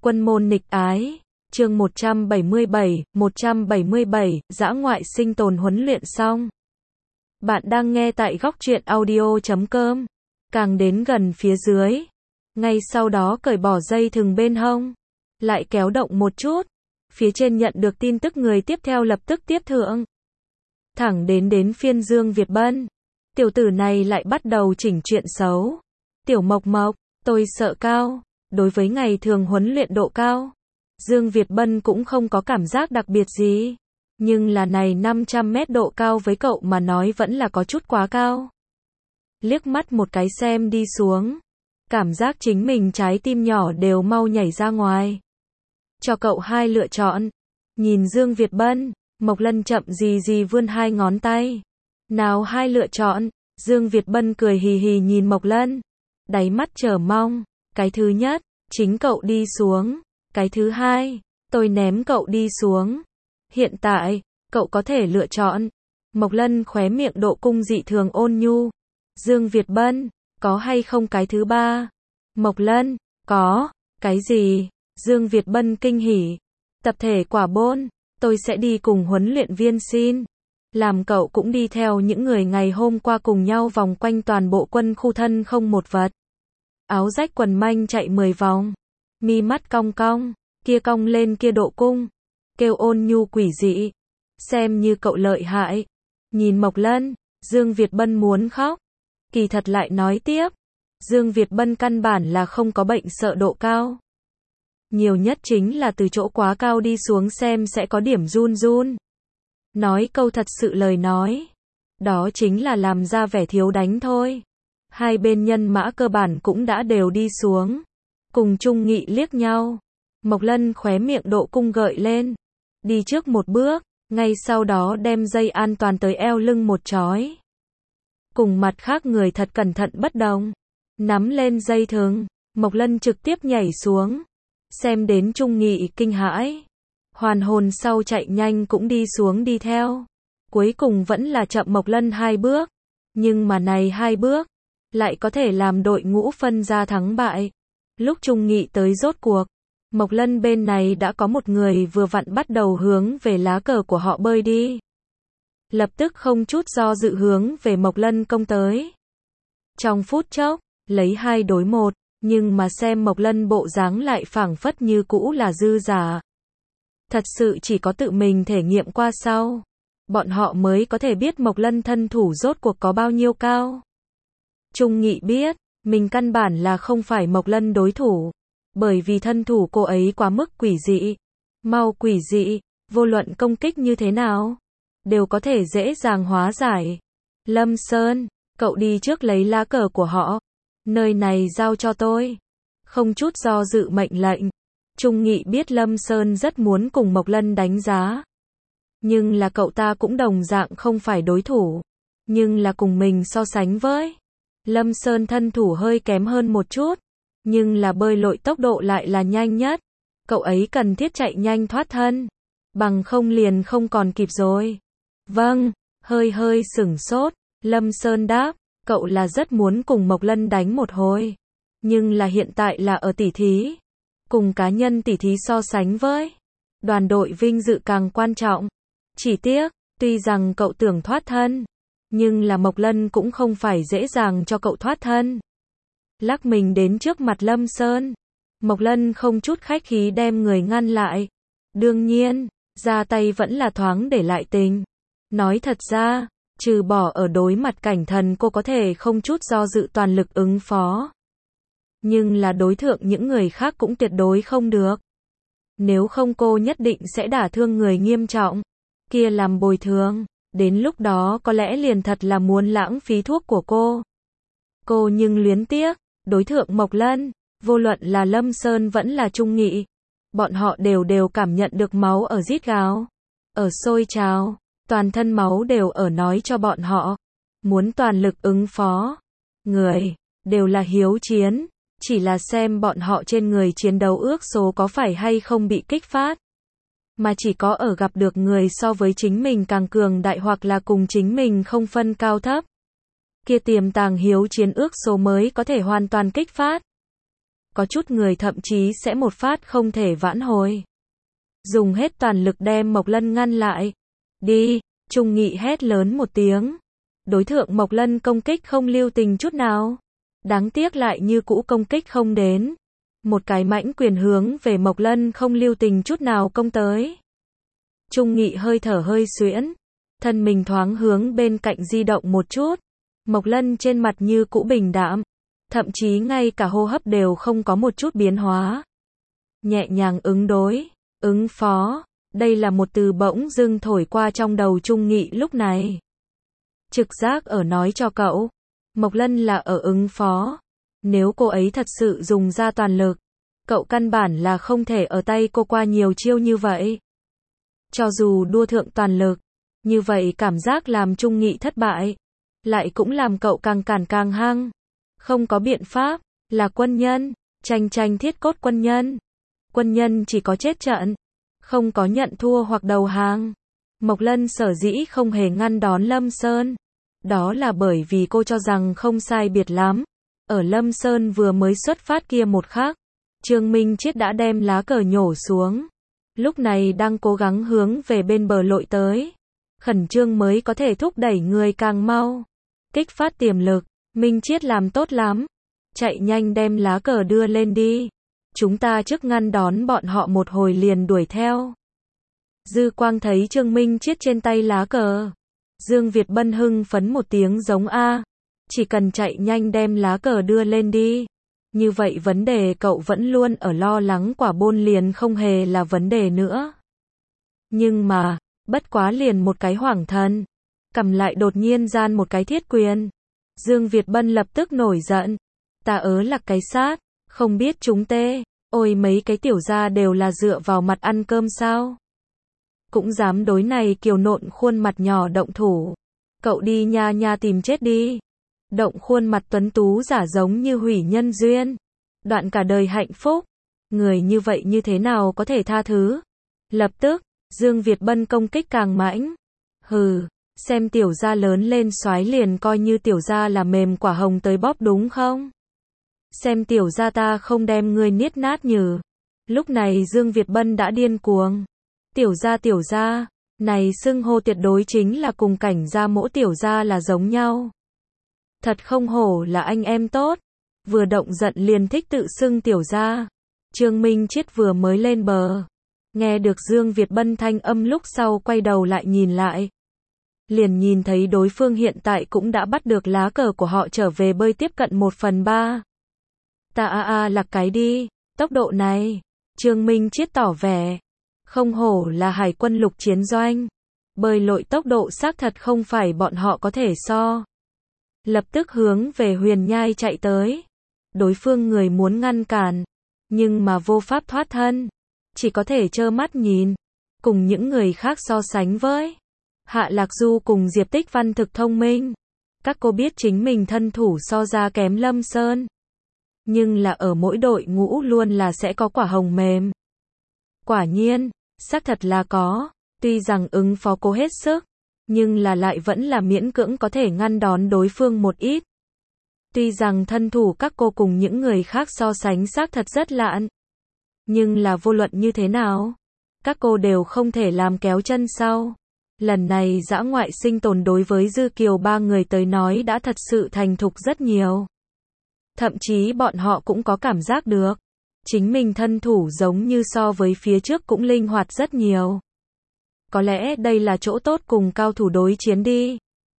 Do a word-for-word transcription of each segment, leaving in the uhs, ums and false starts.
Quân môn nghịch ái, chương một trăm bảy mươi bảy, một trăm bảy mươi bảy, dã ngoại sinh tồn huấn luyện xong. Bạn đang nghe tại góc truyện audio chấm com. Càng đến gần phía dưới, ngay sau đó cởi bỏ dây thừng bên hông, lại kéo động một chút. Phía trên nhận được tin tức người tiếp theo lập tức tiếp thượng. Thẳng đến đến phiên Dương Việt Bân. Tiểu tử này lại bắt đầu chỉnh chuyện xấu. Tiểu Mộc Mộc, tôi sợ cao. Đối với ngày thường huấn luyện độ cao, Dương Việt Bân cũng không có cảm giác đặc biệt gì. Nhưng là này năm trăm mét độ cao với cậu mà nói vẫn là có chút quá cao. Liếc mắt một cái xem đi xuống. Cảm giác chính mình trái tim nhỏ đều mau nhảy ra ngoài. Cho cậu hai lựa chọn. Nhìn Dương Việt Bân, Mộc Lân chậm gì gì vươn hai ngón tay. Nào hai lựa chọn. Dương Việt Bân cười hì hì nhìn Mộc Lân. Đáy mắt chờ mong. Cái thứ nhất, chính cậu đi xuống. Cái thứ hai, tôi ném cậu đi xuống. Hiện tại, cậu có thể lựa chọn. Mộc Lân khóe miệng độ cung dị thường ôn nhu. Dương Việt Bân, có hay không cái thứ ba? Mộc Lân, có. Cái gì? Dương Việt Bân kinh hỉ. Tập thể quả bôn, tôi sẽ đi cùng huấn luyện viên xin. Làm cậu cũng đi theo những người ngày hôm qua cùng nhau vòng quanh toàn bộ quân khu thân không một vật. Áo rách quần manh chạy mười vòng. Mi mắt cong cong, kia cong lên kia độ cung. Kêu ôn nhu quỷ dị. Xem như cậu lợi hại. Nhìn Mộc Lân, Dương Việt Bân muốn khóc. Kỳ thật lại nói tiếp. Dương Việt Bân căn bản là không có bệnh sợ độ cao. Nhiều nhất chính là từ chỗ quá cao đi xuống xem sẽ có điểm run run. Nói câu thật sự lời nói. Đó chính là làm ra vẻ thiếu đánh thôi. Hai bên nhân mã cơ bản cũng đã đều đi xuống. Cùng Trung Nghị liếc nhau. Mộc Lân khóe miệng độ cung gợi lên. Đi trước một bước, ngay sau đó đem dây an toàn tới eo lưng một chói. Cùng mặt khác người thật cẩn thận bất đồng. Nắm lên dây thừng, Mộc Lân trực tiếp nhảy xuống. Xem đến Trung Nghị kinh hãi. Hoàn hồn sau chạy nhanh cũng đi xuống đi theo. Cuối cùng vẫn là chậm Mộc Lân hai bước. Nhưng mà này hai bước, lại có thể làm đội ngũ phân ra thắng bại. Lúc Trung Nghị tới rốt cuộc, Mộc Lân bên này đã có một người vừa vặn bắt đầu hướng về lá cờ của họ bơi đi. Lập tức không chút do dự hướng về Mộc Lân công tới. Trong phút chốc, lấy hai đối một, nhưng mà xem Mộc Lân bộ dáng lại phảng phất như cũ là dư giả. Thật sự chỉ có tự mình thể nghiệm qua sau, bọn họ mới có thể biết Mộc Lân thân thủ rốt cuộc có bao nhiêu cao. Trung Nghị biết, mình căn bản là không phải Mộc Lân đối thủ, bởi vì thân thủ cô ấy quá mức quỷ dị, mau quỷ dị, vô luận công kích như thế nào, đều có thể dễ dàng hóa giải. Lâm Sơn, cậu đi trước lấy lá cờ của họ, nơi này giao cho tôi. Không chút do dự mệnh lệnh. Trung Nghị biết Lâm Sơn rất muốn cùng Mộc Lân đánh giá. Nhưng là cậu ta cũng đồng dạng không phải đối thủ. Nhưng là cùng mình so sánh với. Lâm Sơn thân thủ hơi kém hơn một chút. Nhưng là bơi lội tốc độ lại là nhanh nhất. Cậu ấy cần thiết chạy nhanh thoát thân. Bằng không liền không còn kịp rồi. Vâng, hơi hơi sửng sốt. Lâm Sơn đáp, cậu là rất muốn cùng Mộc Lân đánh một hồi. Nhưng là hiện tại là ở tỉ thí. Cùng cá nhân tỉ thí so sánh với. Đoàn đội vinh dự càng quan trọng. Chỉ tiếc, tuy rằng cậu tưởng thoát thân. Nhưng là Mộc Lân cũng không phải dễ dàng cho cậu thoát thân. Lắc mình đến trước mặt Lâm Sơn. Mộc Lân không chút khách khí đem người ngăn lại. Đương nhiên, ra tay vẫn là thoáng để lại tình. Nói thật ra, trừ bỏ ở đối mặt cảnh thần cô có thể không chút do dự toàn lực ứng phó. Nhưng là đối thượng những người khác cũng tuyệt đối không được. Nếu không cô nhất định sẽ đả thương người nghiêm trọng. Kia làm bồi thường. Đến lúc đó có lẽ liền thật là muốn lãng phí thuốc của cô. Cô nhưng luyến tiếc. Đối thượng Mộc Lân. Vô luận là Lâm Sơn vẫn là Trung Nghị. Bọn họ đều đều cảm nhận được máu ở rít gào. Ở sôi trào. Toàn thân máu đều ở nói cho bọn họ. Muốn toàn lực ứng phó. Người. Đều là hiếu chiến. Chỉ là xem bọn họ trên người chiến đấu ước số có phải hay không bị kích phát. Mà chỉ có ở gặp được người so với chính mình càng cường đại hoặc là cùng chính mình không phân cao thấp. Kia tiềm tàng hiếu chiến ước số mới có thể hoàn toàn kích phát. có chút người thậm chí sẽ một phát không thể vãn hồi. Dùng hết toàn lực đem Mộc Lân ngăn lại. Đi, Trung Nghị hét lớn một tiếng. Đối thượng Mộc Lân công kích không lưu tình chút nào. Đáng tiếc lại như cũ công kích không đến. Một cái mãnh quyền hướng về Mộc Lân không lưu tình chút nào công tới. Trung Nghị hơi thở hơi xuyễn, thân mình thoáng hướng bên cạnh di động một chút. Mộc Lân trên mặt như cũ bình đạm, thậm chí ngay cả hô hấp đều không có một chút biến hóa. Nhẹ nhàng ứng đối, ứng phó, đây là một từ bỗng dưng thổi qua trong đầu Trung Nghị lúc này. Trực giác ở nói cho cậu, Mộc Lân là ở ứng phó. Nếu cô ấy thật sự dùng ra toàn lực, cậu căn bản là không thể ở tay cô qua nhiều chiêu như vậy. Cho dù đua thượng toàn lực, như vậy cảm giác làm Trung Nghị thất bại, lại cũng làm cậu càng cản càng hăng. Không có biện pháp, là quân nhân, tranh tranh thiết cốt quân nhân. Quân nhân chỉ có chết trận, không có nhận thua hoặc đầu hàng. Mộc Lân sở dĩ không hề ngăn đón Lâm Sơn. Đó là bởi vì cô cho rằng không sai biệt lắm. Ở Lâm Sơn vừa mới xuất phát kia một khắc, Trương Minh Chiết đã đem lá cờ nhổ xuống. Lúc này đang cố gắng hướng về bên bờ lội tới. Khẩn trương mới có thể thúc đẩy người càng mau. Kích phát tiềm lực, Minh Chiết làm tốt lắm. Chạy nhanh đem lá cờ đưa lên đi. Chúng ta trước ngăn đón bọn họ một hồi liền đuổi theo. Dư Quang thấy Trương Minh Chiết trên tay lá cờ. Dương Việt Bân hưng phấn một tiếng giống A. Chỉ cần chạy nhanh đem lá cờ đưa lên đi. Như vậy vấn đề cậu vẫn luôn ở lo lắng quả bôn liền không hề là vấn đề nữa. Nhưng mà, bất quá liền một cái hoảng thần. Cầm lại đột nhiên gian một cái thiết quyền. Dương Việt Bân lập tức nổi giận. Ta ớ là cái sát, không biết chúng tê. Ôi mấy cái tiểu gia đều là dựa vào mặt ăn cơm sao. Cũng dám đối này kiều nộn khuôn mặt nhỏ động thủ. Cậu đi nha nha tìm chết đi. Động khuôn mặt tuấn tú giả giống như hủy nhân duyên. Đoạn cả đời hạnh phúc. Người như vậy như thế nào có thể tha thứ. Lập tức, Dương Việt Bân công kích càng mãnh. Hừ, xem tiểu gia lớn lên soái liền coi như tiểu gia là mềm quả hồng tới bóp đúng không? Xem tiểu gia ta không đem ngươi niết nát nhừ. Lúc này Dương Việt Bân đã điên cuồng. Tiểu gia tiểu gia, này xưng hô tuyệt đối chính là cùng cảnh gia mỗ tiểu gia là giống nhau. Thật không hổ là anh em tốt. Vừa động giận liền thích tự xưng tiểu gia. Trương Minh Chiết vừa mới lên bờ. Nghe được Dương Việt Bân thanh âm lúc sau quay đầu lại nhìn lại. Liền nhìn thấy đối phương hiện tại cũng đã bắt được lá cờ của họ trở về bơi tiếp cận một phần ba. Ta a a là cái đi, tốc độ này. Trương Minh Chiết tỏ vẻ. Không hổ là hải quân lục chiến doanh. Bơi lội tốc độ xác thật không phải bọn họ có thể so. Lập tức hướng về Huyền Nhai chạy tới. Đối phương người muốn ngăn cản, nhưng mà vô pháp thoát thân. Chỉ có thể trơ mắt nhìn. Cùng những người khác so sánh với Hạ Lạc Du cùng Diệp Tích Văn thực thông minh. Các cô biết chính mình thân thủ so ra kém Lâm Sơn. Nhưng là ở mỗi đội ngũ luôn là sẽ có quả hồng mềm. Quả nhiên, xác thật là có. Tuy rằng ứng phó cố hết sức, nhưng là lại vẫn là miễn cưỡng có thể ngăn đón đối phương một ít. Tuy rằng thân thủ các cô cùng những người khác so sánh xác thật rất lạn. Nhưng là vô luận như thế nào, các cô đều không thể làm kéo chân sau. Lần này dã ngoại sinh tồn đối với Dư Kiều ba người tới nói đã thật sự thành thục rất nhiều. Thậm chí bọn họ cũng có cảm giác được. Chính mình thân thủ giống như so với phía trước cũng linh hoạt rất nhiều. Có lẽ đây là chỗ tốt cùng cao thủ đối chiến đi.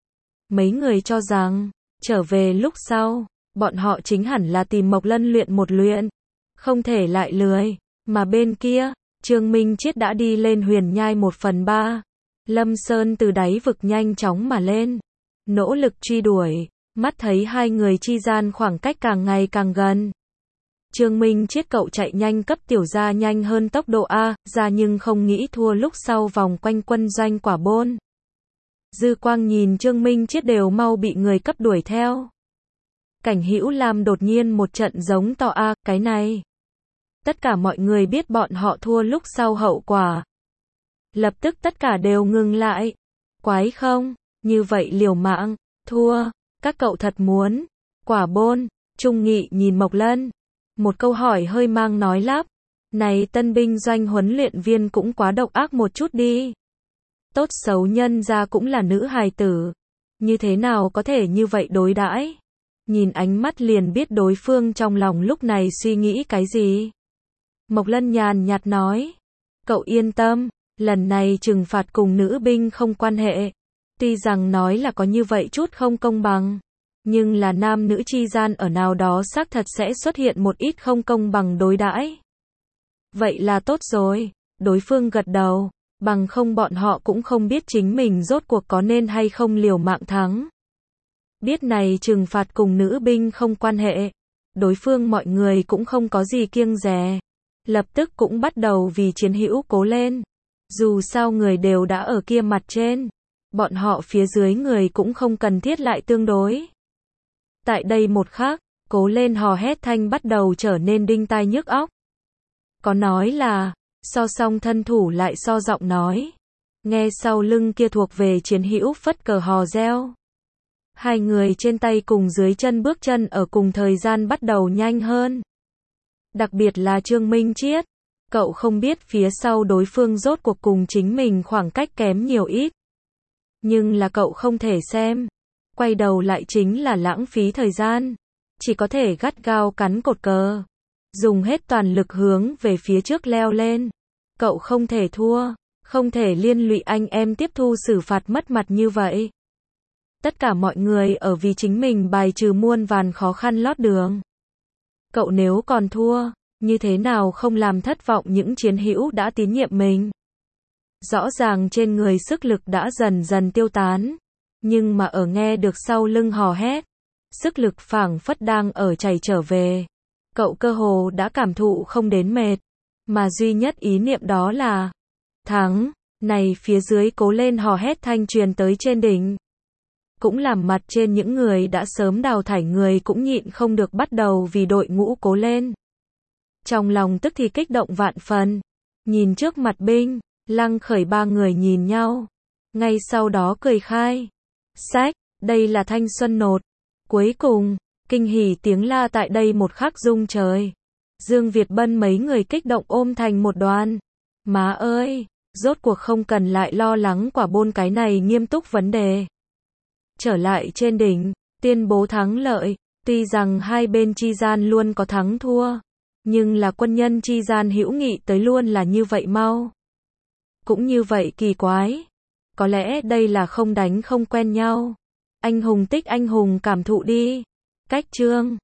Mấy người cho rằng, trở về lúc sau, bọn họ chính hẳn là tìm Mộc Lân luyện một luyện. Không thể lại lười. Mà bên kia, Trương Minh Chiết đã đi lên Huyền Nhai một phần ba. Lâm Sơn từ đáy vực nhanh chóng mà lên. Nỗ lực truy đuổi. Mắt thấy hai người chi gian khoảng cách càng ngày càng gần. Trương Minh Chiết cậu chạy nhanh cấp tiểu gia nhanh hơn tốc độ A, ra nhưng không nghĩ thua lúc sau vòng quanh quân doanh quả bôn. Dư Quang nhìn Trương Minh Chiết đều mau bị người cấp đuổi theo. Cảnh Hữu Lam đột nhiên một trận giống to A, cái này. Tất cả mọi người biết bọn họ thua lúc sau hậu quả. Lập tức tất cả đều ngừng lại. Quái không, như vậy liều mạng, thua, các cậu thật muốn. Quả bôn, Trung Nghị nhìn Mộc Lân. Một câu hỏi hơi mang nói lắp. Này tân binh doanh huấn luyện viên cũng quá độc ác một chút đi. Tốt xấu nhân ra cũng là nữ hài tử. Như thế nào có thể như vậy đối đãi? Nhìn ánh mắt liền biết đối phương trong lòng lúc này suy nghĩ cái gì. Mộc Lân nhàn nhạt nói. Cậu yên tâm, lần này trừng phạt cùng nữ binh không quan hệ. Tuy rằng nói là có như vậy chút không công bằng. Nhưng là nam nữ chi gian ở nào đó xác thật sẽ xuất hiện một ít không công bằng đối đãi. Vậy là tốt rồi, đối phương gật đầu, bằng không bọn họ cũng không biết chính mình rốt cuộc có nên hay không liều mạng thắng. Biết này trừng phạt cùng nữ binh không quan hệ, đối phương mọi người cũng không có gì kiêng dè, lập tức cũng bắt đầu vì chiến hữu cố lên. Dù sao người đều đã ở kia mặt trên, bọn họ phía dưới người cũng không cần thiết lại tương đối. Tại đây một khắc, cố lên hò hét thanh bắt đầu trở nên đinh tai nhức óc. Có nói là, so song thân thủ lại so giọng nói. Nghe sau lưng kia thuộc về chiến hữu phất cờ hò reo. Hai người trên tay cùng dưới chân bước chân ở cùng thời gian bắt đầu nhanh hơn. Đặc biệt là Trương Minh Chiết, cậu không biết phía sau đối phương rốt cuộc cùng chính mình khoảng cách kém nhiều ít. Nhưng là cậu không thể xem. Quay đầu lại chính là lãng phí thời gian. Chỉ có thể gắt gao cắn cột cờ. Dùng hết toàn lực hướng về phía trước leo lên. Cậu không thể thua, không thể liên lụy anh em tiếp thu xử phạt mất mặt như vậy. Tất cả mọi người ở vì chính mình bài trừ muôn vàn khó khăn lót đường. Cậu nếu còn thua, như thế nào không làm thất vọng những chiến hữu đã tín nhiệm mình. Rõ ràng trên người sức lực đã dần dần tiêu tán, nhưng mà ở nghe được sau lưng hò hét, sức lực phảng phất đang ở chảy trở về. Cậu cơ hồ đã cảm thụ không đến mệt, mà duy nhất ý niệm đó là thắng. Này phía dưới cố lên hò hét thanh truyền tới trên đỉnh, cũng làm mặt trên những người đã sớm đào thải người cũng nhịn không được bắt đầu vì đội ngũ cố lên. Trong lòng tức thì kích động vạn phần, nhìn trước mặt binh, Lăng Khởi ba người nhìn nhau, ngay sau đó cười khai. Sách, đây là thanh xuân nột. Cuối cùng, kinh hỉ tiếng la tại đây một khắc rung trời. Dương Việt Bân mấy người kích động ôm thành một đoàn. Má ơi, rốt cuộc không cần lại lo lắng quả bôn cái này nghiêm túc vấn đề. Trở lại trên đỉnh, tuyên bố thắng lợi, tuy rằng hai bên chi gian luôn có thắng thua, nhưng là quân nhân chi gian hữu nghị tới luôn là như vậy mau. Cũng như vậy kỳ quái. Có lẽ đây là không đánh không quen nhau. Anh hùng tích anh hùng cảm thụ đi. Cách chương